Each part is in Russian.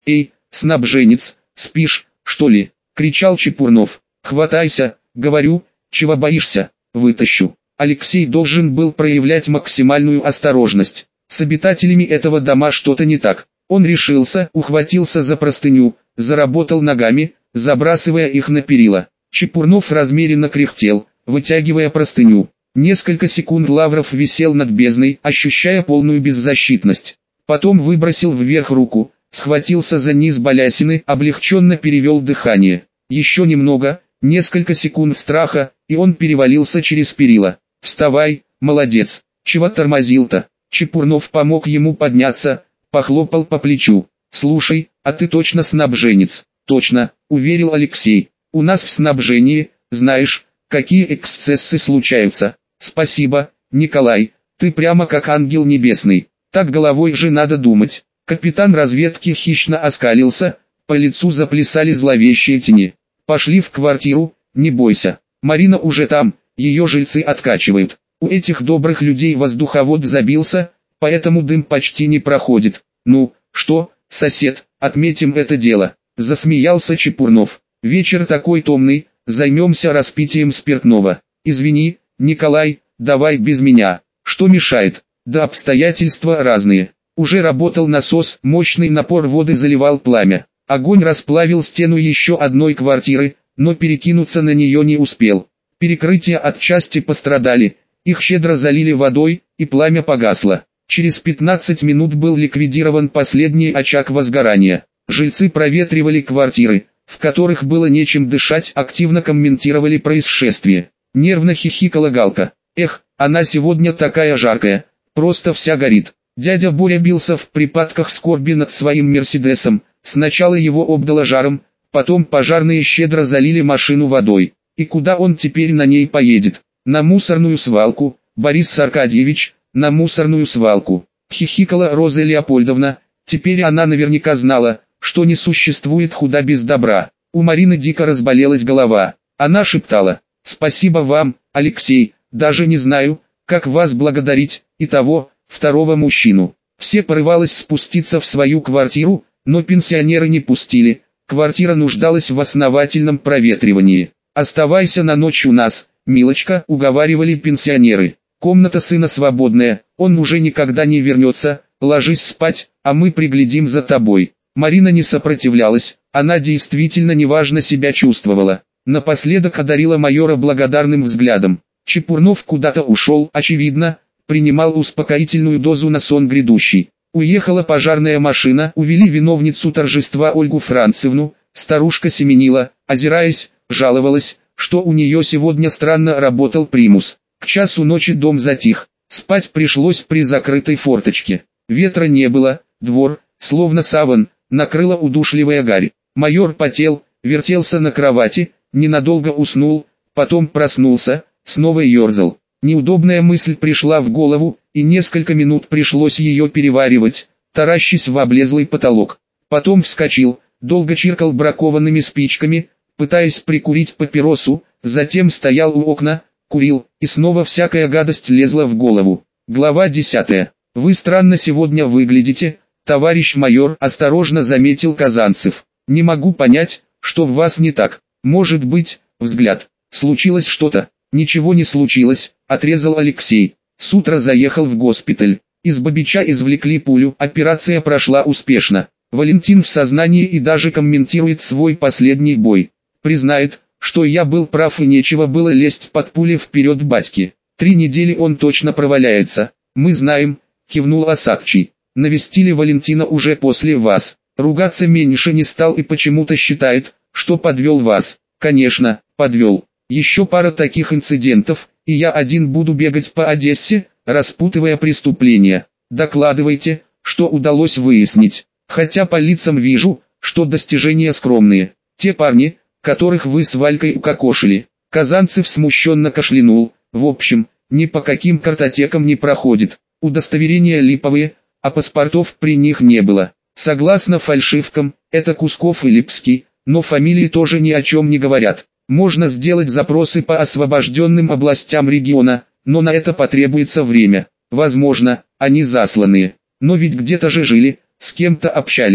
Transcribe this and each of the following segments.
«Эй, снабженец, спишь, что ли?» — кричал Чепурнов. «Хватайся, говорю, чего боишься, вытащу». Алексей должен был проявлять максимальную осторожность. С обитателями этого дома что-то не так. Он решился, ухватился за простыню, заработал ногами, забрасывая их на перила. Чепурнов размеренно кряхтел, вытягивая простыню. Несколько секунд Лавров висел над бездной, ощущая полную беззащитность. Потом выбросил вверх руку, схватился за низ балясины, облегченно перевел дыхание. Еще немного, несколько секунд страха, и он перевалился через перила. «Вставай, молодец, чего тормозил-то?» Чепурнов помог ему подняться, похлопал по плечу. «Слушай, а ты точно снабженец?» «Точно», — уверил Алексей. «У нас в снабжении, знаешь, какие эксцессы случаются». «Спасибо, Николай, ты прямо как ангел небесный, так головой же надо думать». Капитан разведки хищно оскалился, по лицу заплясали зловещие тени. «Пошли в квартиру, не бойся, Марина уже там, ее жильцы откачивают. У этих добрых людей воздуховод забился, поэтому дым почти не проходит. Ну, что, сосед, отметим это дело», — засмеялся Чепурнов. «Вечер такой томный, займемся распитием спиртного. Извини, Николай, давай без меня. Что мешает? Да обстоятельства разные». Уже работал насос, мощный напор воды заливал пламя. Огонь расплавил стену еще одной квартиры, но перекинуться на нее не успел. Перекрытия отчасти пострадали, их щедро залили водой, и пламя погасло. Через 15 минут был ликвидирован последний очаг возгорания. Жильцы проветривали квартиры, в которых было нечем дышать, активно комментировали происшествие. Нервно хихикала Галка. «Эх, она сегодня такая жаркая, просто вся горит». Дядя Боря бился в припадках скорби над своим Мерседесом. Сначала его обдало жаром, потом пожарные щедро залили машину водой. И куда он теперь на ней поедет? На мусорную свалку, Борис Аркадьевич, на мусорную свалку. Хихикала Роза Леопольдовна. Теперь она наверняка знала, что не существует худа без добра. У Марины дико разболелась голова. Она шептала: «Спасибо вам, Алексей, даже не знаю, как вас благодарить, и того, второго мужчину». Все порывалось спуститься в свою квартиру, но пенсионеры не пустили. Квартира нуждалась в основательном проветривании. «Оставайся на ночь у нас, милочка», — уговаривали пенсионеры. «Комната сына свободная, он уже никогда не вернется, ложись спать, а мы приглядим за тобой». Марина не сопротивлялась, она действительно неважно себя чувствовала. Напоследок одарила майора благодарным взглядом. Чепурнов куда-то ушел, очевидно, принимал успокоительную дозу на сон грядущий. Уехала пожарная машина, увели виновницу торжества Ольгу Францевну. Старушка семенила, озираясь, жаловалась, что у нее сегодня странно работал примус. К часу ночи дом затих, спать пришлось при закрытой форточке. Ветра не было, двор, словно саван, накрыла удушливая гарь. Майор потел, вертелся на кровати, ненадолго уснул, потом проснулся, снова ерзал. Неудобная мысль пришла в голову, и несколько минут пришлось ее переваривать, таращась в облезлый потолок. Потом вскочил, долго чиркал бракованными спичками, пытаясь прикурить папиросу, затем стоял у окна, курил, и снова всякая гадость лезла в голову. Глава 10. «Вы странно сегодня выглядите, товарищ майор», — осторожно заметил Казанцев. «Не могу понять, что в вас не так. Может быть, взгляд. Случилось что-то?» «Ничего не случилось», — отрезал Алексей. С утра заехал в госпиталь. Из Бабича извлекли пулю, операция прошла успешно. Валентин в сознании и даже комментирует свой последний бой. Признает, что я был прав и нечего было лезть под пули вперед батьки. 3 недели он точно проваляется. «Мы знаем», — кивнул Осадчий. «Навестили Валентина уже после вас. Ругаться меньше не стал и почему-то считает, что подвел вас». «Конечно, подвел. Еще пара таких инцидентов, и я один буду бегать по Одессе, распутывая преступления. Докладывайте, что удалось выяснить. Хотя по лицам вижу, что достижения скромные. Те парни, которых вы с Валькой укокошили». Казанцев смущенно кашлянул. «В общем, ни по каким картотекам не проходит. Удостоверения липовые, а паспортов при них не было. Согласно фальшивкам, это Кусков и Липский, но фамилии тоже ни о чем не говорят. Можно сделать запросы по освобожденным областям региона, но на это потребуется время. Возможно, они засланные. Но ведь где-то же жили, с кем-то общались.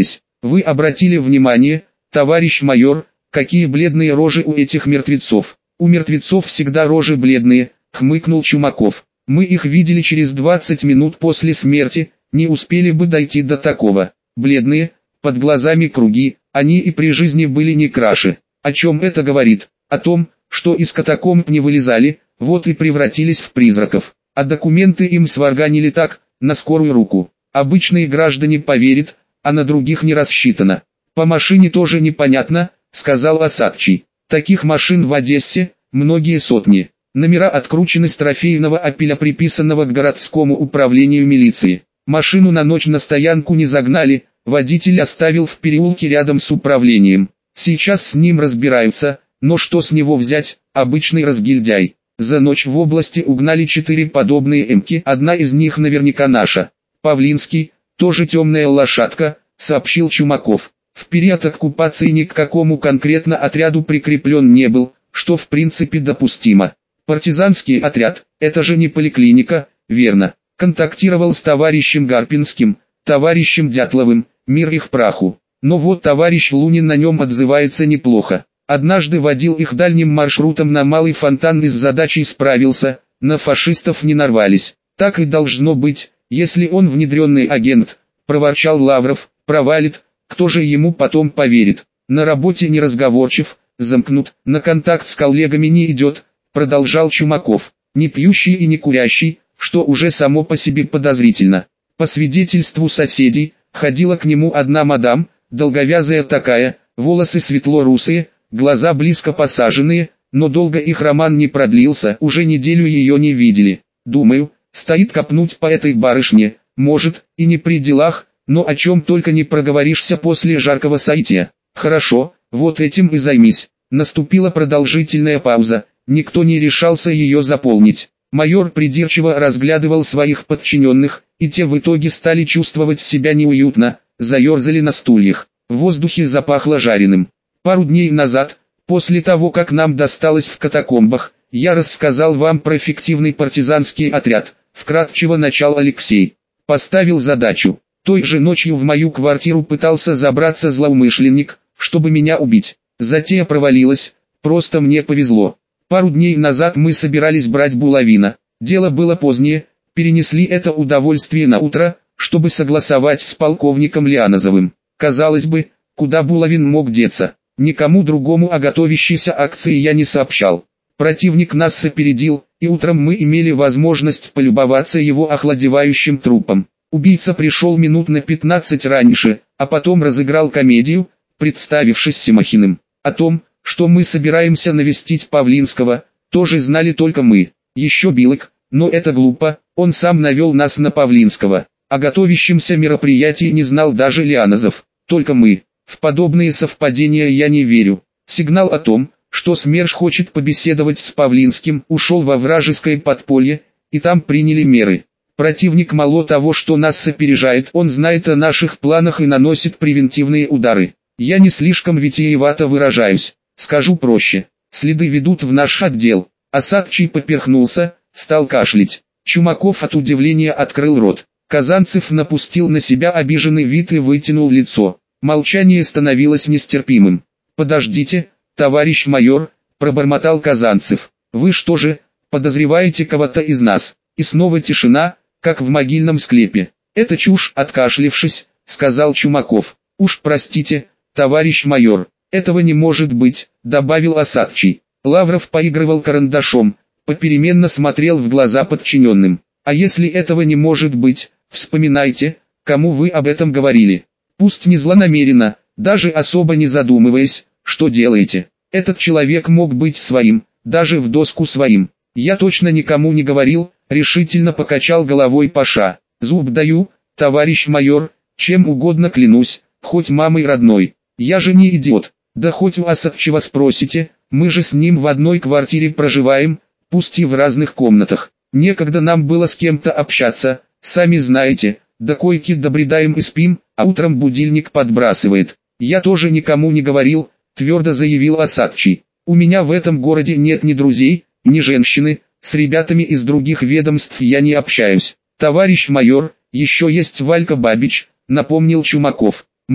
Вы обратили внимание, товарищ майор, какие бледные рожи у этих мертвецов? У мертвецов всегда рожи бледные, хмыкнул Чумаков. Мы их видели через 20 минут после смерти, не успели бы дойти до такого. Бледные, под глазами круги, они и при жизни были не краше. О чем это говорит? О том, что из катакомб не вылезали, вот и превратились в призраков. А документы им сварганили так, на скорую руку. Обычные граждане поверят, а на других не рассчитано. По машине тоже непонятно, сказал Осадчий. Таких машин в Одессе, многие сотни. Номера откручены с трофейного «Опеля», приписанного к городскому управлению милиции. Машину на ночь на стоянку не загнали, водитель оставил в переулке рядом с управлением. Сейчас с ним разбираются, но что с него взять, обычный разгильдяй. За ночь в области угнали 4 подобные эмки, одна из них наверняка наша. Павлинский, тоже темная лошадка, сообщил Чумаков. В период оккупации ни к какому конкретно отряду прикреплен не был, что в принципе допустимо. Партизанский отряд, это же не поликлиника, верно. Контактировал с товарищем Гарпинским, товарищем Дятловым, мир их праху. Но вот товарищ Лунин на нем отзывается неплохо. Однажды водил их дальним маршрутом на Малый Фонтан и с задачей справился, на фашистов не нарвались. Так и должно быть, если он внедренный агент, проворчал Лавров, провалит, кто же ему потом поверит. На работе не разговорчив, замкнут, на контакт с коллегами не идет, продолжал Чумаков, не пьющий и не курящий, что уже само по себе подозрительно. По свидетельству соседей, ходила к нему одна мадам, долговязая такая, волосы светло-русые, глаза близко посаженные, но долго их роман не продлился, уже неделю ее не видели. Думаю, стоит копнуть по этой барышне, может, и не при делах, но о чем только не проговоришься после жаркого соития. Хорошо, вот этим и займись. Наступила продолжительная пауза, никто не решался ее заполнить. Майор придирчиво разглядывал своих подчиненных, и те в итоге стали чувствовать себя неуютно, заерзали на стульях. В воздухе запахло жареным. Пару дней назад, после того как нам досталось в катакомбах, я рассказал вам про фиктивный партизанский отряд, вкратчиво начал Алексей. Поставил задачу. Той же ночью в мою квартиру пытался забраться злоумышленник, чтобы меня убить. Затея провалилась, просто мне повезло. Пару дней назад мы собирались брать Булавина. Дело было позднее, перенесли это удовольствие на утро, чтобы согласовать с полковником Лианозовым. Казалось бы, куда Булавин мог деться? Никому другому о готовящейся акции я не сообщал. Противник нас опередил, и утром мы имели возможность полюбоваться его охладевающим трупом. Убийца пришел минут на 15 раньше, а потом разыграл комедию, представившись Семахиным. О том, что мы собираемся навестить Павлинского, тоже знали только мы. Еще Билык, но это глупо, он сам навел нас на Павлинского. О готовящемся мероприятии не знал даже Лианозов, только мы. В подобные совпадения я не верю. Сигнал о том, что СМЕРШ хочет побеседовать с Павлинским, ушел во вражеское подполье, и там приняли меры. Противник мало того, что нас опережает, он знает о наших планах и наносит превентивные удары. Я не слишком витиевато выражаюсь, скажу проще. Следы ведут в наш отдел. Осадчий поперхнулся, стал кашлять. Чумаков от удивления открыл рот. Казанцев напустил на себя обиженный вид и вытянул лицо. Молчание становилось нестерпимым. «Подождите, товарищ майор», — пробормотал Казанцев. «Вы что же, подозреваете кого-то из нас?» И снова тишина, как в могильном склепе. «Это чушь», — откашлившись, сказал Чумаков. «Уж простите, товарищ майор, этого не может быть», — добавил Осадчий. Лавров поигрывал карандашом, попеременно смотрел в глаза подчиненным. «А если этого не может быть, вспоминайте, кому вы об этом говорили. Пусть не злонамеренно, даже особо не задумываясь, что делаете. Этот человек мог быть своим, даже в доску своим. Я точно никому не говорил», — решительно покачал головой Паша. «Зуб даю, товарищ майор, чем угодно клянусь, хоть мамой родной. Я же не идиот. Да хоть у Осадчего спросите, мы же с ним в одной квартире проживаем, пусть и в разных комнатах. Некогда нам было с кем-то общаться, сами знаете, до койки добредаем и спим, а утром будильник подбрасывает. Я тоже никому не говорил», — твердо заявил Осадчий. «У меня в этом городе нет ни друзей, ни женщины, с ребятами из других ведомств я не общаюсь. Товарищ майор, еще есть Валька Бабич», — напомнил Чумаков. «Может,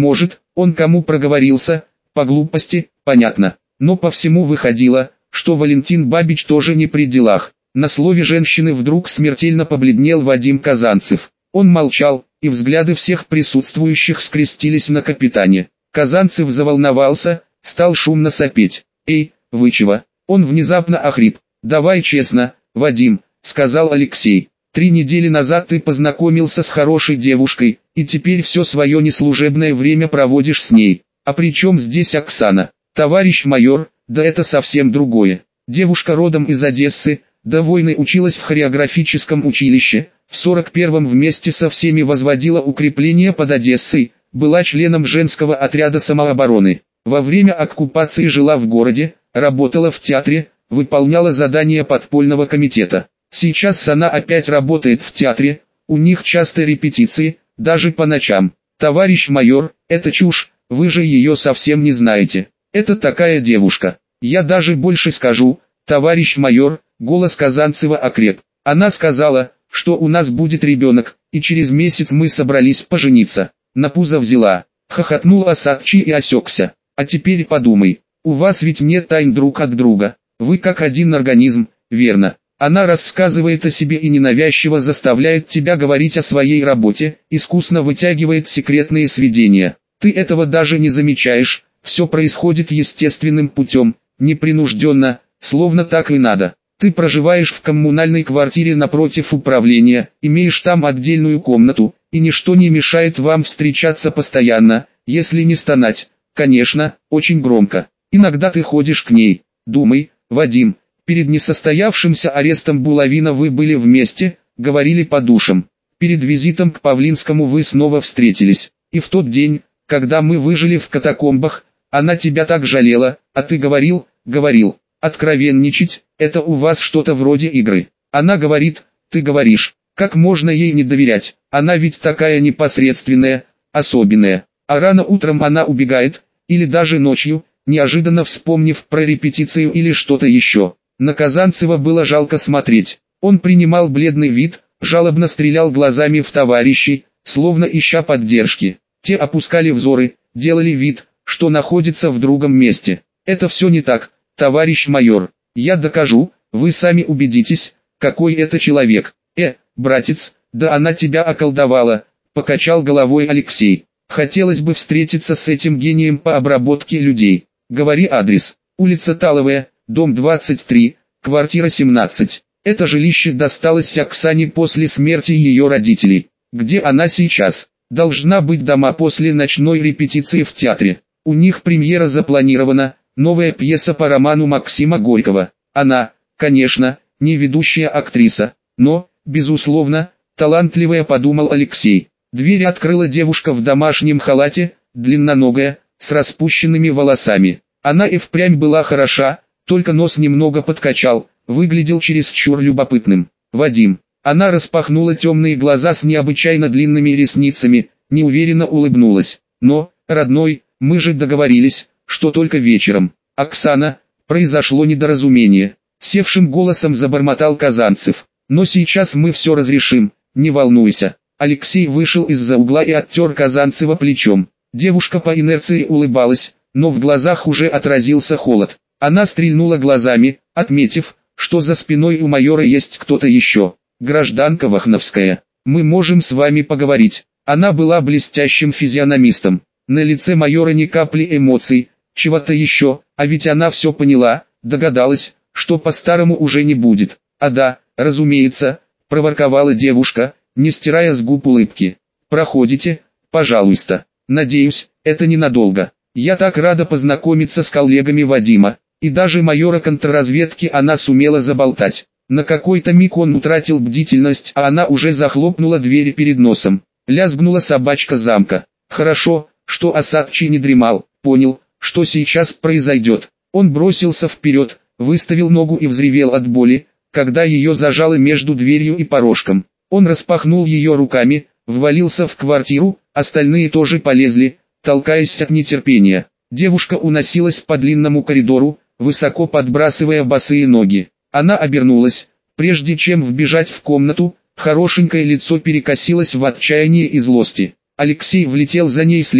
Он кому проговорился, по глупости, понятно. Но по всему выходило, что Валентин Бабич тоже не при делах. На слове женщины вдруг смертельно побледнел Вадим Казанцев. Он молчал, и взгляды всех присутствующих скрестились на капитане. Казанцев заволновался, стал шумно сопеть. «Эй, вы чего?» Он внезапно охрип. «Давай честно, Вадим», — сказал Алексей. 3 недели назад ты познакомился с хорошей девушкой, и теперь все свое неслужебное время проводишь с ней. А при чем здесь Оксана? Товарищ майор, да это совсем другое. Девушка родом из Одессы, до войны училась в хореографическом училище, в 41-м вместе со всеми возводила укрепления под Одессой, была членом женского отряда самообороны. Во время оккупации жила в городе, работала в театре, выполняла задания подпольного комитета. Сейчас она опять работает в театре, у них часто репетиции, даже по ночам. Товарищ майор, это чушь, вы же ее совсем не знаете. Это такая девушка. Я даже больше скажу, товарищ майор, голос Казанцева окреп. Она сказала, что у нас будет ребенок, и через месяц мы собрались пожениться. На пузо взяла. Хохотнул Осадчий и осекся. А теперь подумай, у вас ведь нет тайн друг от друга. Вы как один организм, верно? Она рассказывает о себе и ненавязчиво заставляет тебя говорить о своей работе, искусно вытягивает секретные сведения. Ты этого даже не замечаешь, все происходит естественным путем, непринужденно, словно так и надо. Ты проживаешь в коммунальной квартире напротив управления, имеешь там отдельную комнату, и ничто не мешает вам встречаться постоянно, если не стонать, конечно, очень громко. Иногда ты ходишь к ней. Думай, Вадим, перед несостоявшимся арестом Булавина вы были вместе, говорили по душам. Перед визитом к Павлинскому вы снова встретились. И в тот день, когда мы выжили в катакомбах, она тебя так жалела, а ты говорил. Откровенничать, это у вас что-то вроде игры. Она говорит, ты говоришь. Как можно ей не доверять? Она ведь такая непосредственная, особенная. А рано утром она убегает, или даже ночью, неожиданно вспомнив про репетицию или что-то еще. На Казанцева было жалко смотреть. Он принимал бледный вид, жалобно стрелял глазами в товарищей, словно ища поддержки. Те опускали взоры, делали вид, что находятся в другом месте. Это все не так, товарищ майор. Я докажу, вы сами убедитесь, какой это человек. Братец, да она тебя околдовала, покачал головой Алексей. Хотелось бы встретиться с этим гением по обработке людей. Говори адрес. Улица Таловая, дом 23, квартира 17. Это жилище досталось Оксане после смерти ее родителей. Где она сейчас? Должна быть дома после ночной репетиции в театре. У них премьера запланирована, новая пьеса по роману Максима Горького. Она, конечно, не ведущая актриса, но, безусловно, талантливая, подумал Алексей. Дверь открыла девушка в домашнем халате, длинноногая, с распущенными волосами. Она и впрямь была хороша, только нос немного подкачал, выглядел чересчур любопытным. Вадим. Она распахнула темные глаза с необычайно длинными ресницами, неуверенно улыбнулась. Но, родной, мы же договорились, что только вечером. Оксана, произошло недоразумение. Севшим голосом забормотал Казанцев. Но сейчас мы все разрешим, не волнуйся. Алексей вышел из-за угла и оттер Казанцева плечом. Девушка по инерции улыбалась, но в глазах уже отразился холод. Она стрельнула глазами, отметив, что за спиной у майора есть кто-то еще. «Гражданка Вахновская, мы можем с вами поговорить». Она была блестящим физиономистом. На лице майора ни капли эмоций, чего-то еще, а ведь она все поняла, догадалась, что по-старому уже не будет. «А да, разумеется», — проворковала девушка, не стирая с губ улыбки. «Проходите, пожалуйста. Надеюсь, это ненадолго. Я так рада познакомиться с коллегами Вадима». И даже майора контрразведки она сумела заболтать. На какой-то миг он утратил бдительность, а она уже захлопнула двери перед носом. Лязгнула собачка замка. Хорошо, что Осадчий не дремал, понял, что сейчас произойдет. Он бросился вперед, выставил ногу и взревел от боли, когда ее зажало между дверью и порожком. Он распахнул ее руками, ввалился в квартиру, остальные тоже полезли, толкаясь от нетерпения. Девушка уносилась по длинному коридору, высоко подбрасывая босые ноги. Она обернулась, прежде чем вбежать в комнату, хорошенькое лицо перекосилось в отчаянии и злости. Алексей влетел за ней следом.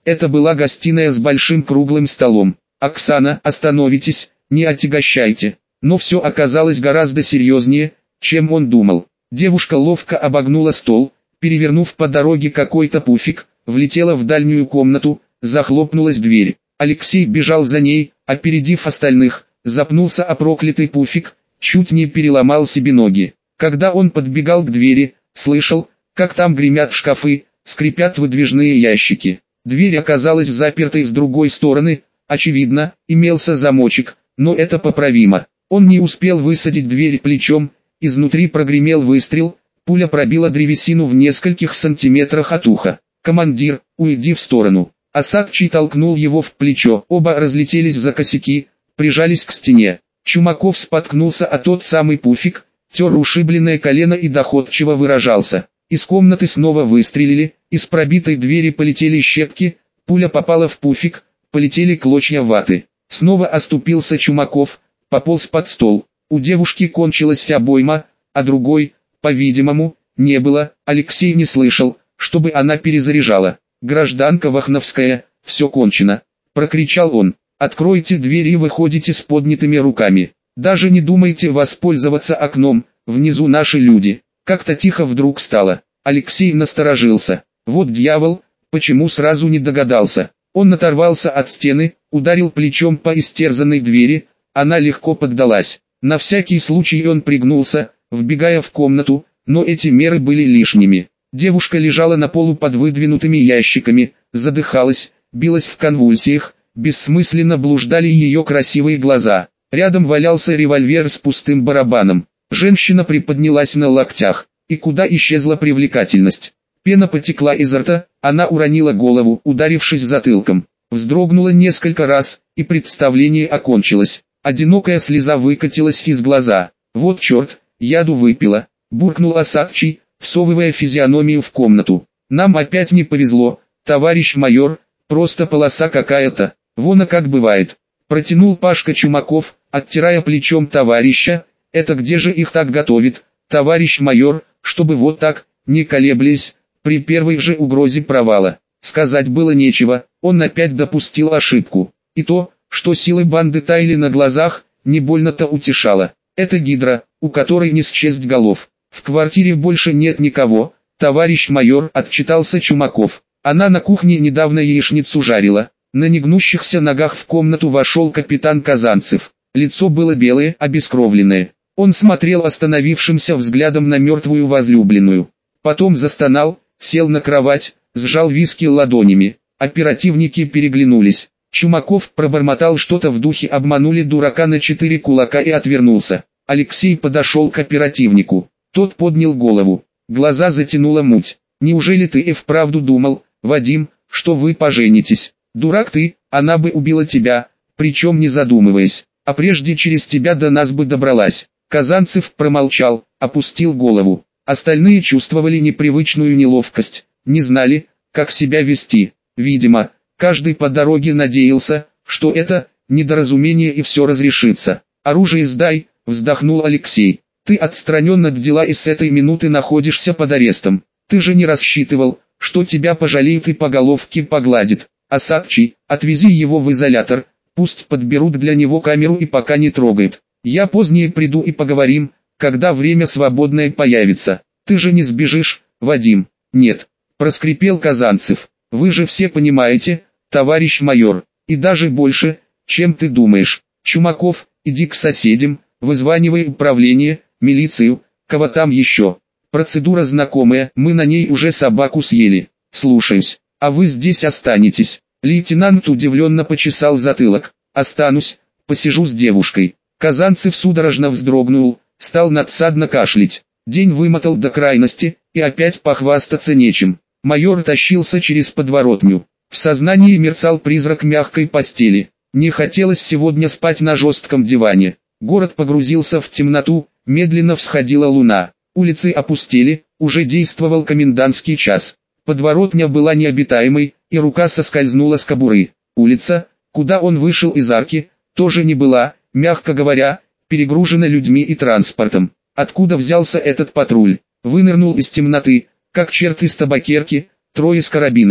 Это была гостиная с большим круглым столом. «Оксана, остановитесь, не отягощайте». Но все оказалось гораздо серьезнее, чем он думал. Девушка ловко обогнула стол, перевернув по дороге какой-то пуфик, влетела в дальнюю комнату, захлопнулась дверь. Алексей бежал за ней, опередив остальных, запнулся о проклятый пуфик, чуть не переломал себе ноги. Когда он подбегал к двери, слышал, как там гремят шкафы, скрипят выдвижные ящики. Дверь оказалась запертой с другой стороны, очевидно, имелся замочек, но это поправимо. Он не успел высадить дверь плечом, изнутри прогремел выстрел, пуля пробила древесину в нескольких сантиметрах от уха. «Командир, уйди в сторону». Осадчий толкнул его в плечо, оба разлетелись за косяки, прижались к стене. Чумаков споткнулся о тот самый пуфик, тер ушибленное колено и доходчиво выражался. Из комнаты снова выстрелили, из пробитой двери полетели щепки, пуля попала в пуфик, полетели клочья ваты. Снова оступился Чумаков, пополз под стол. У девушки кончилась обойма, а другой, по-видимому, не было. Алексей не слышал, чтобы она перезаряжала. «Гражданка Вахновская, все кончено», — прокричал он. «Откройте дверь и выходите с поднятыми руками. Даже не думайте воспользоваться окном, внизу наши люди». Как-то тихо вдруг стало. Алексей насторожился. Вот дьявол, почему сразу не догадался. Он оторвался от стены, ударил плечом по истерзанной двери, она легко поддалась. На всякий случай он пригнулся, вбегая в комнату, но эти меры были лишними. Девушка лежала на полу под выдвинутыми ящиками, задыхалась, билась в конвульсиях, бессмысленно блуждали ее красивые глаза. Рядом валялся револьвер с пустым барабаном. Женщина приподнялась на локтях, и куда исчезла привлекательность. Пена потекла изо рта, она уронила голову, ударившись затылком. Вздрогнула несколько раз, и представление окончилось. Одинокая слеза выкатилась из глаза. «Вот черт, яду выпила», — буркнул Осадчий, всовывая физиономию в комнату. «Нам опять не повезло, товарищ майор, просто полоса какая-то, вон как бывает», — протянул Пашка Чумаков, оттирая плечом товарища. «Это где же их так готовит, товарищ майор, чтобы вот так, не колеблясь, при первой же угрозе провала?» Сказать было нечего, он опять допустил ошибку. И то, что силы банды таяли на глазах, не больно-то утешало. Это гидра, у которой не счесть голов. «В квартире больше нет никого, товарищ майор», — отчитался Чумаков. «Она на кухне недавно яичницу жарила». На негнущихся ногах в комнату вошел капитан Казанцев. Лицо было белое, обескровленное. Он смотрел остановившимся взглядом на мертвую возлюбленную. Потом застонал, сел на кровать, сжал виски ладонями. Оперативники переглянулись. Чумаков пробормотал что-то в духе «обманули дурака на 4 кулака» и отвернулся. Алексей подошел к оперативнику. Тот поднял голову. Глаза затянула муть. «Неужели ты и вправду думал, Вадим, что вы поженитесь? Дурак ты, она бы убила тебя, причем не задумываясь, а прежде через тебя до нас бы добралась». Казанцев промолчал, опустил голову. Остальные чувствовали непривычную неловкость, не знали, как себя вести. Видимо, каждый по дороге надеялся, что это недоразумение и все разрешится. «Оружие сдай», — вздохнул Алексей. «Ты отстранен от дела и с этой минуты находишься под арестом. Ты же не рассчитывал, что тебя пожалеют и по головке погладят. Осадчий, отвези его в изолятор, пусть подберут для него камеру и пока не трогают. Я позднее приду и поговорим, когда время свободное появится. Ты же не сбежишь, Вадим?» «Нет», — проскрипел Казанцев. «Вы же все понимаете, товарищ майор, и даже больше, чем ты думаешь. Чумаков, иди к соседям, вызванивай управление, милицию, кого там еще. Процедура знакомая, мы на ней уже собаку съели. Слушаюсь, а вы здесь останетесь». Лейтенант удивленно почесал затылок. «Останусь, посижу с девушкой». Казанцев судорожно вздрогнул, стал надсадно кашлять. День вымотал до крайности, и опять похвастаться нечем. Майор тащился через подворотню. В сознании мерцал призрак мягкой постели. Не хотелось сегодня спать на жестком диване. Город погрузился в темноту, медленно всходила луна. Улицы опустели, уже действовал комендантский час. Подворотня была необитаемой, и рука соскользнула с кобуры. Улица, куда он вышел из арки, тоже не была, мягко говоря, перегружена людьми и транспортом. Откуда взялся этот патруль? Вынырнул из темноты, как черт из табакерки, трое с карабинами.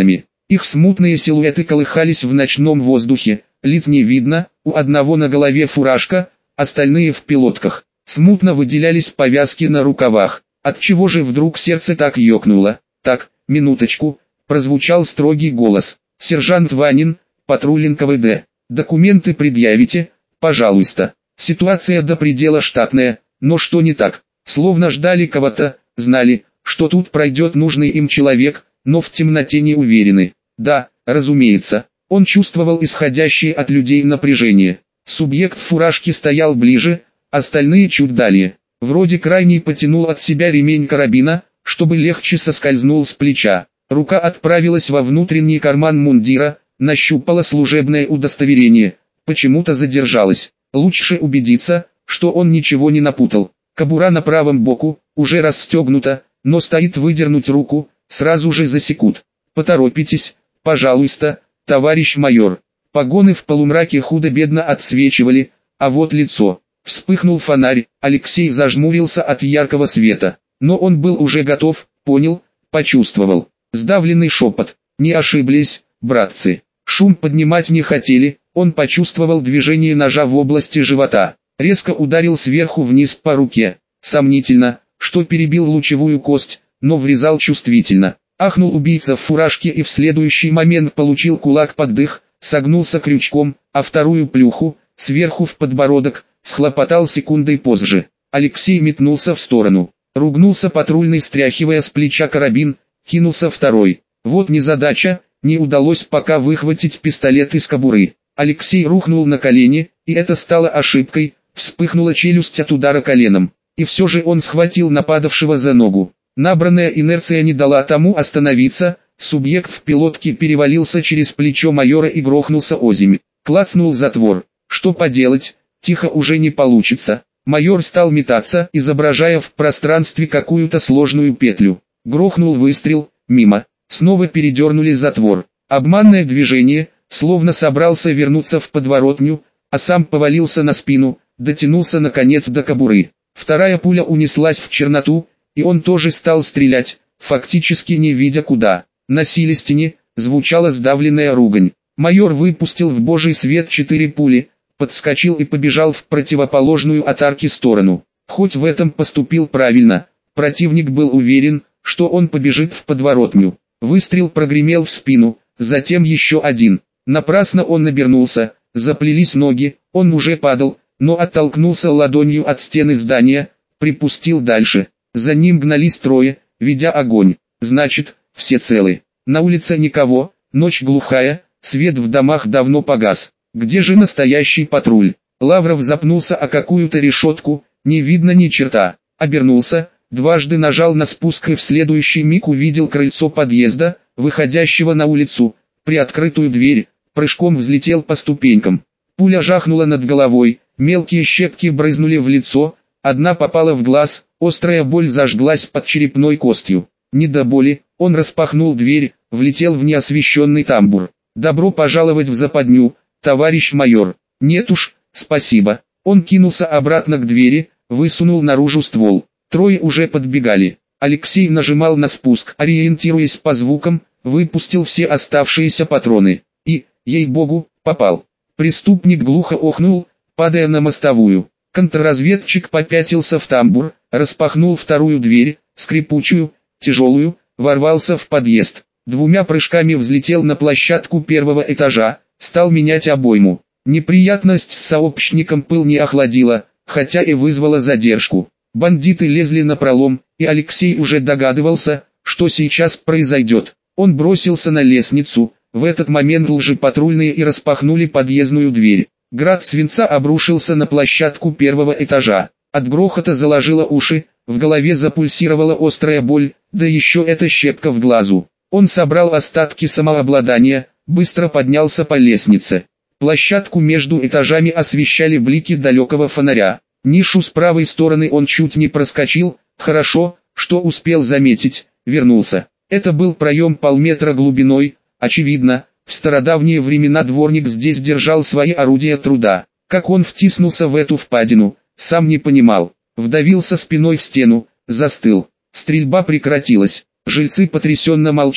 Их смутные силуэты колыхались в ночном воздухе, лиц не видно, у одного на голове фуражка, остальные в пилотках. Смутно выделялись повязки на рукавах. Отчего же вдруг сердце так ёкнуло? Так, минуточку, прозвучал строгий голос. Сержант Ванин, патруль НКВД. Документы предъявите, пожалуйста. Ситуация до предела штатная, но что не так? Словно ждали кого-то, знали, что тут пройдет нужный им человек, но в темноте не уверены. Да, разумеется, он чувствовал исходящее от людей напряжение. Субъект в фуражке стоял ближе, остальные чуть далее. Вроде крайний потянул от себя ремень карабина, чтобы легче соскользнул с плеча. Рука отправилась во внутренний карман мундира, нащупала служебное удостоверение, почему-то задержалась. Лучше убедиться, что он ничего не напутал. Кобура на правом боку, уже расстегнута, но стоит выдернуть руку, сразу же засекут. Поторопитесь, пожалуйста, товарищ майор. Погоны в полумраке худо-бедно отсвечивали, а вот лицо. Вспыхнул фонарь, Алексей зажмурился от яркого света. Но он был уже готов, понял, почувствовал. Сдавленный шепот. Не ошиблись, братцы. Шум поднимать не хотели, он почувствовал движение ножа в области живота. Резко ударил сверху вниз по руке. Сомнительно, что перебил лучевую кость, но врезал чувствительно. Ахнул убийца в фуражке и в следующий момент получил кулак под дых, согнулся крючком, а вторую плюху, сверху в подбородок, схлопотал секундой позже. Алексей метнулся в сторону. Ругнулся патрульный, стряхивая с плеча карабин, кинулся второй. Вот незадача, не удалось пока выхватить пистолет из кобуры. Алексей рухнул на колени, и это стало ошибкой, вспыхнула челюсть от удара коленом. И все же он схватил нападавшего за ногу. Набранная инерция не дала тому остановиться, субъект в пилотке перевалился через плечо майора и грохнулся озимь. Клацнул затвор. Что поделать, тихо уже не получится. Майор стал метаться, изображая в пространстве какую-то сложную петлю. Грохнул выстрел, мимо. Снова передернули затвор. Обманное движение, словно собрался вернуться в подворотню, а сам повалился на спину, дотянулся наконец до кобуры. Вторая пуля унеслась в черноту, и он тоже стал стрелять, фактически не видя куда. На Селестине звучала сдавленная ругань. Майор выпустил в божий свет 4 пули, подскочил и побежал в противоположную от арки сторону. Хоть в этом поступил правильно, противник был уверен, что он побежит в подворотню. Выстрел прогремел в спину, затем еще один. Напрасно он обернулся, заплелись ноги, он уже падал, но оттолкнулся ладонью от стены здания, припустил дальше. За ним гнались трое, ведя огонь. Значит, все целы. На улице никого, ночь глухая, свет в домах давно погас. Где же настоящий патруль? Лавров запнулся о какую-то решетку, не видно ни черта. Обернулся, дважды нажал на спуск и в следующий миг увидел крыльцо подъезда, выходящего на улицу, приоткрытую дверь, прыжком взлетел по ступенькам. Пуля жахнула над головой, мелкие щепки брызнули в лицо, одна попала в глаз, острая боль зажглась под черепной костью. Не до боли, он распахнул дверь, влетел в неосвещенный тамбур. «Добро пожаловать в западню, товарищ майор». «Нет уж, спасибо». Он кинулся обратно к двери, высунул наружу ствол. Трое уже подбегали. Алексей нажимал на спуск, ориентируясь по звукам, выпустил все оставшиеся патроны. И, ей-богу, попал. Преступник глухо охнул, падая на мостовую. Контрразведчик попятился в тамбур, распахнул вторую дверь, скрипучую, тяжелую, ворвался в подъезд. 2 прыжками взлетел на площадку первого этажа, стал менять обойму. Неприятность с сообщником пыл не охладила, хотя и вызвала задержку. Бандиты лезли напролом, и Алексей уже догадывался, что сейчас произойдет. Он бросился на лестницу, в этот момент лжепатрульные и распахнули подъездную дверь. Град свинца обрушился на площадку первого этажа. От грохота заложило уши, в голове запульсировала острая боль, да еще эта щепка в глазу. Он собрал остатки самообладания, быстро поднялся по лестнице. Площадку между этажами освещали блики далекого фонаря. Нишу с правой стороны он чуть не проскочил, хорошо, что успел заметить, вернулся. Это был проем полметра глубиной, очевидно, в стародавние времена дворник здесь держал свои орудия труда. Как он втиснулся в эту впадину, сам не понимал. Вдавился спиной в стену, застыл. Стрельба прекратилась. Жильцы потрясенно молчали,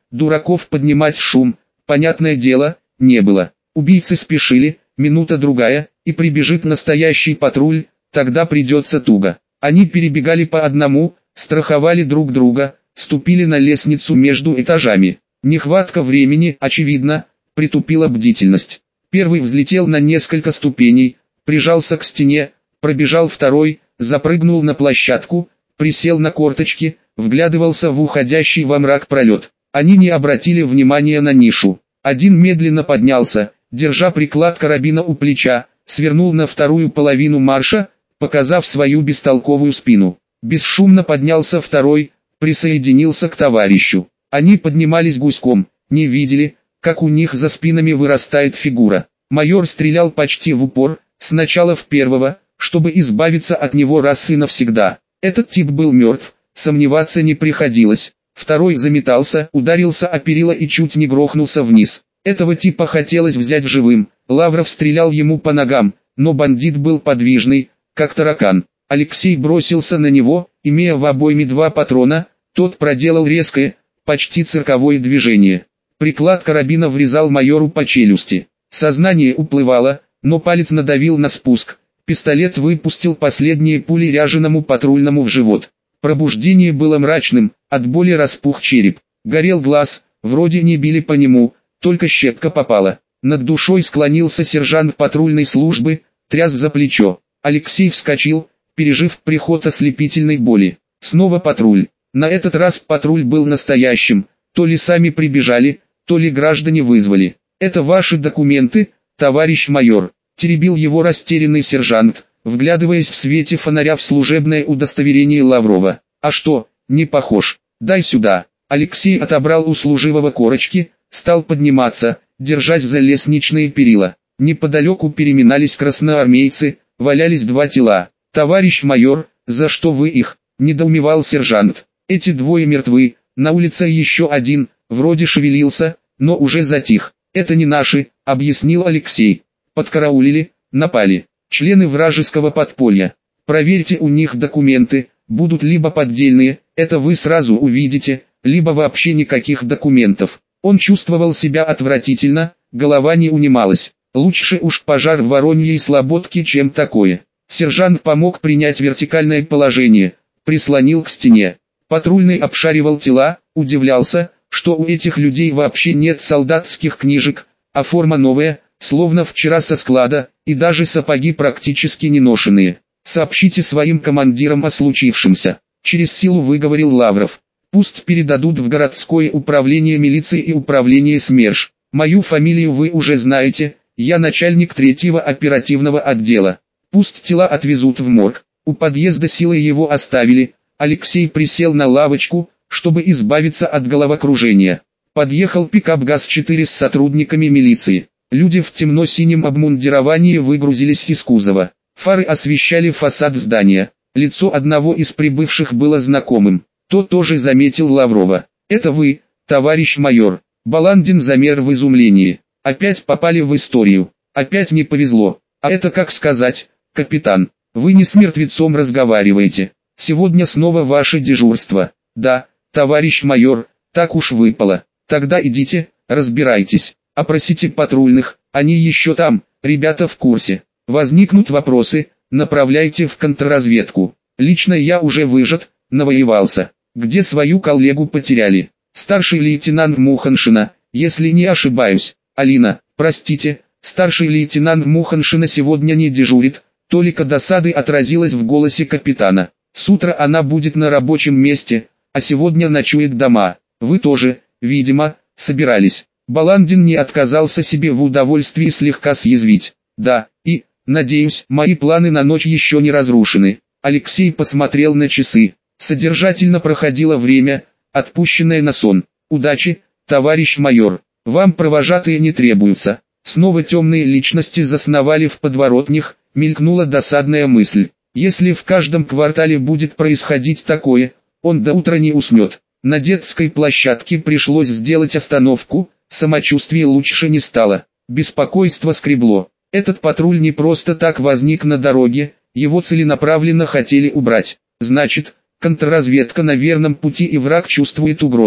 дураков поднимать шум, понятное дело, не было. Убийцы спешили, минута-другая, и прибежит настоящий патруль, тогда придется туго. Они перебегали по одному, страховали друг друга, ступили на лестницу между этажами. Нехватка времени, очевидно, притупила бдительность. Первый взлетел на несколько ступеней, прижался к стене, пробежал второй, запрыгнул на площадку, присел на корточки, вглядывался в уходящий во мрак пролет. Они не обратили внимания на нишу. Один медленно поднялся, держа приклад карабина у плеча, свернул на вторую половину марша, показав свою бестолковую спину. Бесшумно поднялся второй, присоединился к товарищу. Они поднимались гуськом, не видели, как у них за спинами вырастает фигура. Майор стрелял почти в упор, сначала в первого, чтобы избавиться от него раз и навсегда. Этот тип был мертв, сомневаться не приходилось. Второй заметался, ударился о перила и чуть не грохнулся вниз. Этого типа хотелось взять живым. Лавров стрелял ему по ногам, но бандит был подвижный, как таракан. Алексей бросился на него, имея в обойме 2 патрона, тот проделал резкое, почти цирковое движение. Приклад карабина врезал майору по челюсти. Сознание уплывало, но палец надавил на спуск. Пистолет выпустил последние пули ряженому патрульному в живот. Пробуждение было мрачным, от боли распух череп. Горел глаз, вроде не били по нему, только щепка попала. Над душой склонился сержант патрульной службы, тряс за плечо. Алексей вскочил, пережив приход ослепительной боли. Снова патруль. На этот раз патруль был настоящим, то ли сами прибежали, то ли граждане вызвали. «Это ваши документы, товарищ майор», — теребил его растерянный сержант, вглядываясь в свете фонаря в служебное удостоверение Лаврова. «А что, не похож? Дай сюда». Алексей отобрал у служивого корочки, стал подниматься, держась за лестничные перила. Неподалеку переминались красноармейцы, валялись 2 тела. «Товарищ майор, за что вы их?» — недоумевал сержант. «Эти 2 мертвы, на улице еще один, вроде шевелился, но уже затих. Это не наши», — объяснил Алексей. «Подкараулили, напали. Члены вражеского подполья. Проверьте у них документы, будут либо поддельные, это вы сразу увидите, либо вообще никаких документов». Он чувствовал себя отвратительно, голова не унималась. Лучше уж пожар в Вороньей Слободке, чем такое. Сержант помог принять вертикальное положение, прислонил к стене. Патрульный обшаривал тела, удивлялся, что у этих людей вообще нет солдатских книжек, а форма новая, словно вчера со склада, и даже сапоги практически не ношеные. «Сообщите своим командирам о случившемся», — через силу выговорил Лавров. «Пусть передадут в городское управление милиции и управление СМЕРШ. Мою фамилию вы уже знаете, я начальник 3-го оперативного отдела. Пусть тела отвезут в морг». У подъезда силой его оставили. Алексей присел на лавочку, чтобы избавиться от головокружения. Подъехал пикап ГАЗ-4 с сотрудниками милиции. Люди в темно-синем обмундировании выгрузились из кузова. Фары освещали фасад здания. Лицо одного из прибывших было знакомым. Тот тоже заметил Лаврова. «Это вы, товарищ майор?» Баландин замер в изумлении. «Опять попали в историю. Опять не повезло. А это как сказать, капитан? Вы не с мертвецом разговариваете. Сегодня снова ваше дежурство». «Да, товарищ майор, так уж выпало. Тогда идите, разбирайтесь. Опросите патрульных, они еще там, ребята в курсе. Возникнут вопросы, направляйте в контрразведку. Лично я уже выжат, навоевался. Где свою коллегу потеряли? Старший лейтенант Муханшина, если не ошибаюсь. Алина, простите, старший лейтенант Муханшина сегодня не дежурит». Толика досады отразилась в голосе капитана. «С утра она будет на рабочем месте, а сегодня ночует дома. Вы тоже, видимо, собирались». Баландин не отказался себе в удовольствии слегка съязвить. «Да, и, надеюсь, мои планы на ночь еще не разрушены». Алексей посмотрел на часы. Содержательно проходило время, отпущенное на сон. «Удачи, товарищ майор. Вам провожатые не требуются». Снова темные личности засновали в подворотнях, мелькнула досадная мысль. Если в каждом квартале будет происходить такое, он до утра не уснет. На детской площадке пришлось сделать остановку, самочувствие лучше не стало. Беспокойство скребло. Этот патруль не просто так возник на дороге, его целенаправленно хотели убрать. Значит, контрразведка на верном пути и враг чувствует угрозу.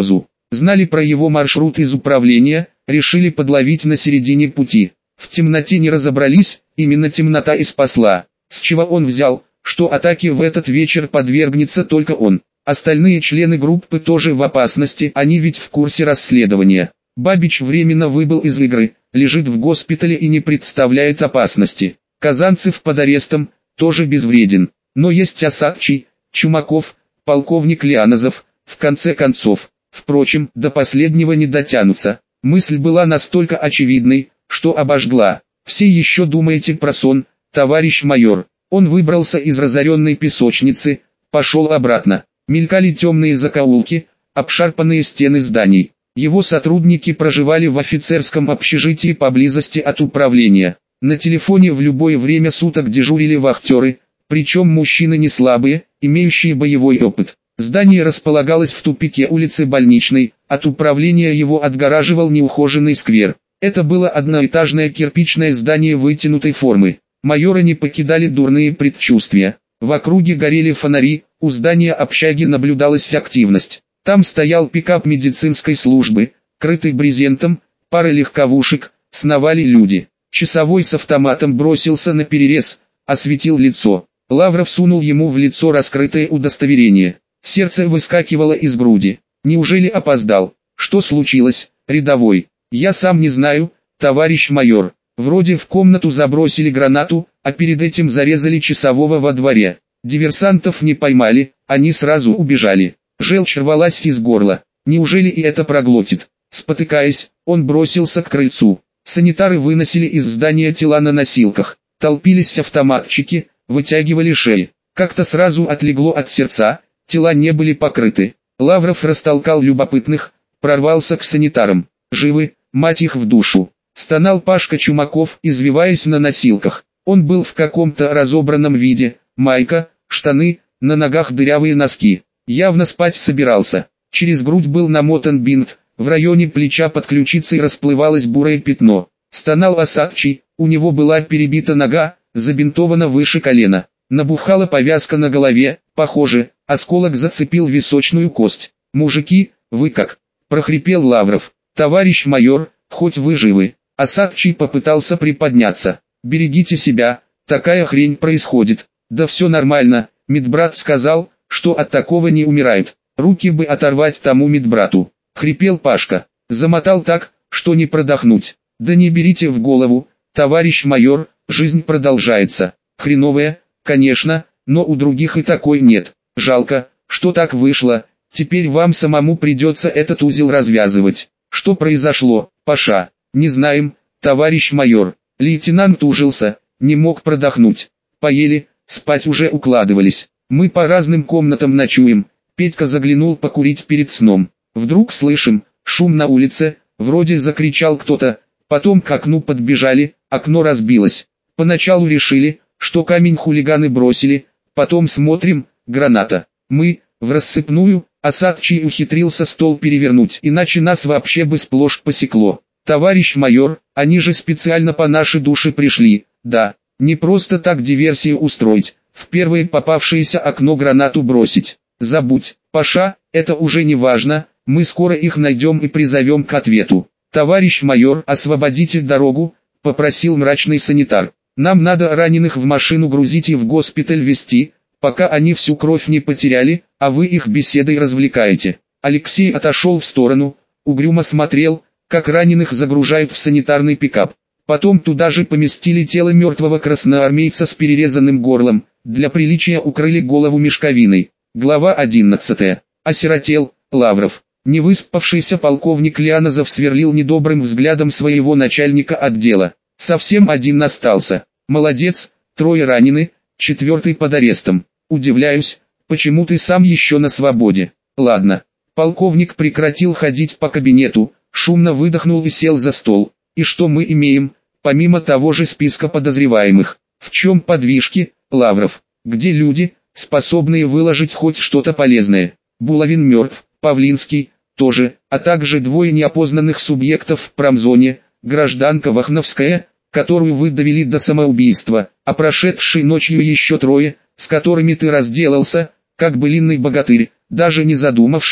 Знали про его маршрут из управления, решили подловить на середине пути. В темноте не разобрались, именно темнота и спасла. С чего он взял, что атаке в этот вечер подвергнется только он? Остальные члены группы тоже в опасности, они ведь в курсе расследования. Бабич временно выбыл из игры, лежит в госпитале и не представляет опасности. Казанцев под арестом, тоже безвреден. Но есть Осадчий, Чумаков, полковник Лианозов, в конце концов. Впрочем, до последнего не дотянутся. Мысль была настолько очевидной, что обожгла. Все еще думаете про сон, товарищ майор. Он выбрался из разоренной песочницы, пошел обратно. Мелькали темные закоулки, обшарпанные стены зданий. Его сотрудники проживали в офицерском общежитии поблизости от управления. На телефоне в любое время суток дежурили вахтеры, причем мужчины не слабые, имеющие боевой опыт. Здание располагалось в тупике улицы Больничной, от управления его отгораживал неухоженный сквер. Это было одноэтажное кирпичное здание вытянутой формы. Майора не покидали дурные предчувствия. В округе горели фонари, у здания общаги наблюдалась активность. Там стоял пикап медицинской службы, крытый брезентом, пара легковушек, сновали люди. Часовой с автоматом бросился на перерез, осветил лицо. Лавров сунул ему в лицо раскрытое удостоверение. Сердце выскакивало из груди. Неужели опоздал? Что случилось, рядовой? Я сам не знаю, товарищ майор. Вроде в комнату забросили гранату, а перед этим зарезали часового во дворе. Диверсантов не поймали, они сразу убежали. Желчь рвалась из горла. Неужели и это проглотит? Спотыкаясь, он бросился к крыльцу. Санитары выносили из здания тела на носилках. Толпились автоматчики, вытягивали шеи. Как-то сразу отлегло от сердца, тела не были покрыты. Лавров растолкал любопытных, прорвался к санитарам. «Живы, мать их в душу!» Стонал Пашка Чумаков, извиваясь на носилках. Он был в каком-то разобранном виде, майка, штаны, на ногах дырявые носки. Явно спать собирался. Через грудь был намотан бинт, в районе плеча под ключицей расплывалось бурое пятно. Стонал Осадчий, у него была перебита нога, забинтована выше колена. Набухала повязка на голове, похоже, осколок зацепил височную кость. «Мужики, вы как?» – прохрипел Лавров. «Товарищ майор, хоть вы живы?» Осадчий попытался приподняться. «Берегите себя, такая хрень происходит». «Да все нормально, медбрат сказал, что от такого не умирают. Руки бы оторвать тому медбрату», – хрипел Пашка. Замотал так, что не продохнуть. «Да не берите в голову, товарищ майор, жизнь продолжается. Хреновая, конечно, но у других и такой нет. Жалко, что так вышло, теперь вам самому придется этот узел развязывать». «Что произошло, Паша?» «Не знаем, товарищ майор». Лейтенант ужился, не мог продохнуть. «Поели, спать уже укладывались. Мы по разным комнатам ночуем». Петька заглянул покурить перед сном. Вдруг слышим, шум на улице, вроде закричал кто-то, потом к окну подбежали, окно разбилось. Поначалу решили, что камень хулиганы бросили, потом смотрим, граната. Мы, в рассыпную, Осадчий ухитрился стол перевернуть, иначе нас вообще бы сплошь посекло. «Товарищ майор, они же специально по нашей душе пришли, да, не просто так диверсию устроить, в первое попавшееся окно гранату бросить. Забудь, Паша, это уже не важно, мы скоро их найдем и призовем к ответу». «Товарищ майор, освободите дорогу», — попросил мрачный санитар. «Нам надо раненых в машину грузить и в госпиталь везти, пока они всю кровь не потеряли, а вы их беседой развлекаете». Алексей отошел в сторону, угрюмо смотрел, как раненых загружают в санитарный пикап. Потом туда же поместили тело мертвого красноармейца с перерезанным горлом, для приличия укрыли голову мешковиной. Глава 11. Осиротел, Лавров. Невыспавшийся полковник Лианозов сверлил недобрым взглядом своего начальника отдела. Совсем один остался. Молодец, 3 ранены, 4 под арестом. Удивляюсь, почему ты сам еще на свободе. Ладно. Полковник прекратил ходить по кабинету, шумно выдохнул и сел за стол. И что мы имеем, помимо того же списка подозреваемых? В чем подвижки, Лавров? Где люди, способные выложить хоть что-то полезное? Булавин мертв, Павлинский тоже, а также 2 неопознанных субъектов в промзоне, гражданка Вахновская, которую вы довели до самоубийства, а прошедшей ночью еще 3, с которыми ты разделался, как былинный богатырь, даже не задумавшись,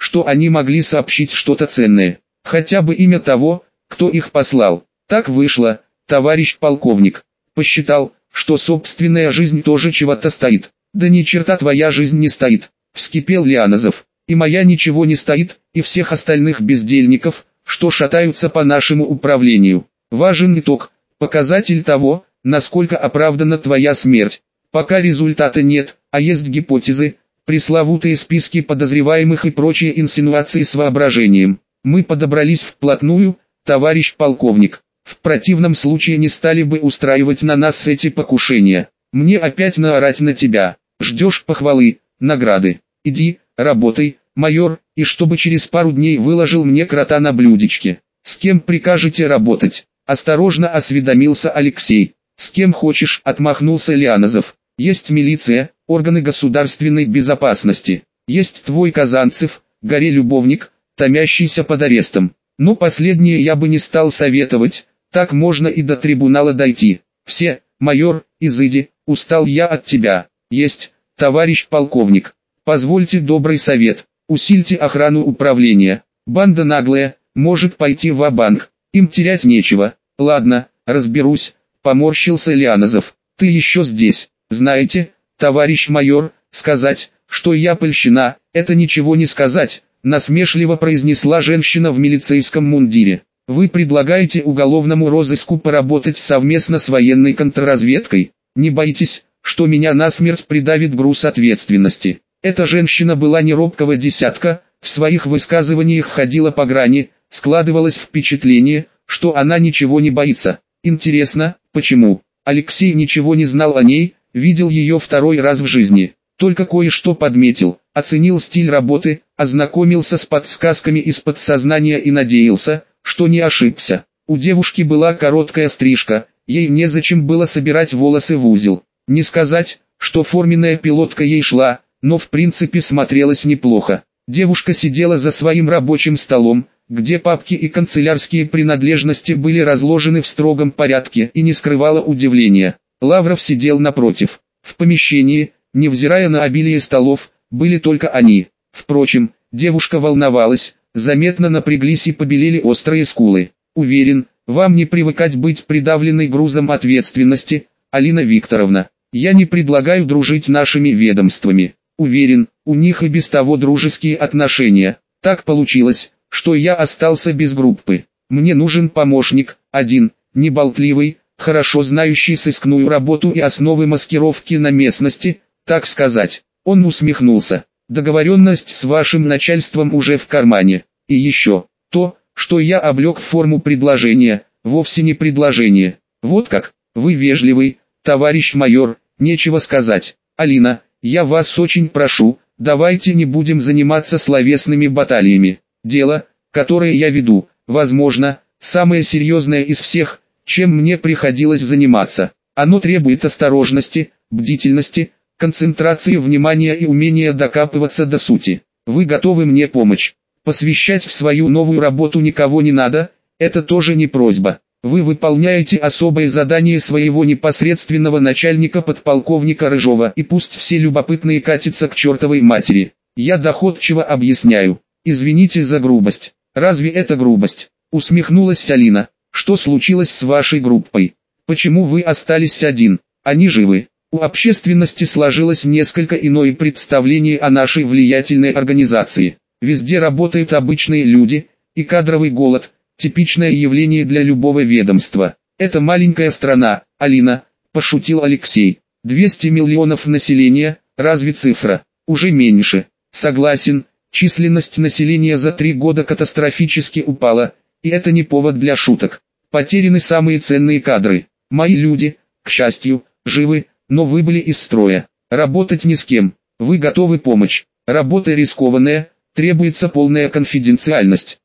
что они могли сообщить что-то ценное. Хотя бы имя того, кто их послал. Так вышло, товарищ полковник. Посчитал, что собственная жизнь тоже чего-то стоит. Да ни черта твоя жизнь не стоит, вскипел Лианозов. И моя ничего не стоит, и всех остальных бездельников, что шатаются по нашему управлению. Важен итог, показатель того, насколько оправдана твоя смерть. Пока результата нет, а есть гипотезы, пресловутые списки подозреваемых и прочие инсинуации с воображением. Мы подобрались вплотную, товарищ полковник. В противном случае не стали бы устраивать на нас эти покушения. Мне опять наорать на тебя. Ждешь похвалы, награды. Иди, работай, майор, и чтобы через пару дней выложил мне крота на блюдечке. С кем прикажете работать? Осторожно осведомился Алексей. С кем хочешь, отмахнулся Лианозов. Есть милиция, органы государственной безопасности. Есть твой Казанцев, горе-любовник, томящийся под арестом. Но последнее я бы не стал советовать, так можно и до трибунала дойти. Все, майор, изыди, устал я от тебя. Есть, товарищ полковник. Позвольте добрый совет, усильте охрану управления. Банда наглая, может пойти ва-банк, им терять нечего. Ладно, разберусь, поморщился Лианозов. Ты еще здесь, знаете, товарищ майор, сказать, что я польщена, это ничего не сказать, насмешливо произнесла женщина в милицейском мундире. Вы предлагаете уголовному розыску поработать совместно с военной контрразведкой? Не боитесь, что меня насмерть придавит груз ответственности? Эта женщина была не робкого десятка, в своих высказываниях ходила по грани, складывалось впечатление, что она ничего не боится. Интересно, почему? Алексей ничего не знал о ней, видел ее второй раз в жизни. Только кое-что подметил, оценил стиль работы, ознакомился с подсказками из подсознания и надеялся, что не ошибся. У девушки была короткая стрижка, ей незачем было собирать волосы в узел. Не сказать, что форменная пилотка ей шла, но в принципе смотрелась неплохо. Девушка сидела за своим рабочим столом, где папки и канцелярские принадлежности были разложены в строгом порядке, и не скрывала удивления. Лавров сидел напротив. В помещении, невзирая на обилие столов, были только они. Впрочем, девушка волновалась, заметно напряглись и побелели острые скулы. Уверен, вам не привыкать быть придавленной грузом ответственности, Алина Викторовна. Я не предлагаю дружить нашими ведомствами. Уверен, у них и без того дружеские отношения. Так получилось, что я остался без группы. Мне нужен помощник, один, неболтливый, хорошо знающий сыскную работу и основы маскировки на местности, так сказать. Он усмехнулся. Договоренность с вашим начальством уже в кармане. И еще, то, что я облег в форму предложения, вовсе не предложение. Вот как, вы вежливый, товарищ майор, нечего сказать. Алина, я вас очень прошу, давайте не будем заниматься словесными баталиями. Дело, которое я веду, возможно, самое серьезное из всех, чем мне приходилось заниматься. Оно требует осторожности, бдительности, концентрации внимания и умения докапываться до сути. Вы готовы мне помочь? Посвящать в свою новую работу никого не надо, это тоже не просьба. Вы выполняете особое задание своего непосредственного начальника подполковника Рыжова, и пусть все любопытные катятся к чертовой матери. Я доходчиво объясняю. Извините за грубость. Разве это грубость? Усмехнулась Алина. Что случилось с вашей группой? Почему вы остались один? Они живы. У общественности сложилось несколько иное представление о нашей влиятельной организации. Везде работают обычные люди, и кадровый голод – типичное явление для любого ведомства. Это маленькая страна, Алина, пошутил Алексей. 200 миллионов населения, разве цифра? Уже меньше. Согласен, численность населения за 3 года катастрофически упала, и это не повод для шуток. Потеряны самые ценные кадры. Мои люди, к счастью, живы, но выбыли из строя. Работать ни с кем. Вы готовы помочь. Работа рискованная, требуется полная конфиденциальность.